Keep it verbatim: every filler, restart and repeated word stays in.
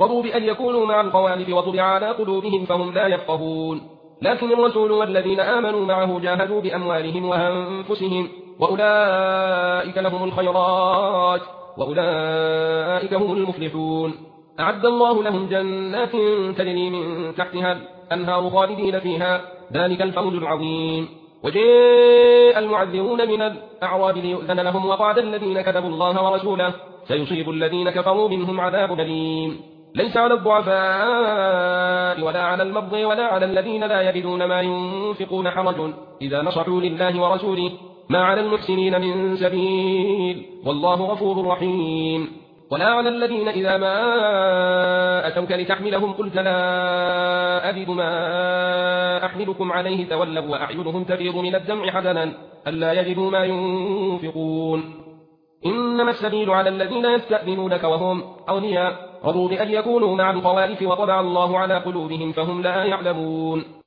رضوا بأن يكونوا مع الخوالف وطبع على قلوبهم فهم لا يفقهون لكن الرسول والذين آمنوا معه جاهدوا بأموالهم وأنفسهم وأولئك لهم الخيرات وأولئك هم المفلحون أعد الله لهم جنات تجري من تحتها الأنهار خالدين فيها ذلك الفوز العظيم. وجاء المعذرون من الأعراب ليؤذن لهم وقعد الذين كذبوا الله ورسوله سيصيب الذين كفروا منهم عذاب أليم. ليس على الضعفاء ولا على المرضى ولا على الذين لا يجدون ما ينفقون حرج إذا نصحوا لله ورسوله ما على المحسنين من سبيل والله غفور رحيم. ولا على الذين إذا ما أتوك لتحملهم قلت لا أجد ما أحملكم عليه تولوا وأعينهم تفيض من الدمع حزنا ألا يجدوا ما ينفقون. إنما السبيل على الذين يستأذنونك وهم أغنياء رضوا بأن يكونوا مع الخوالف وطبع الله على قلوبهم فهم لا يعلمون.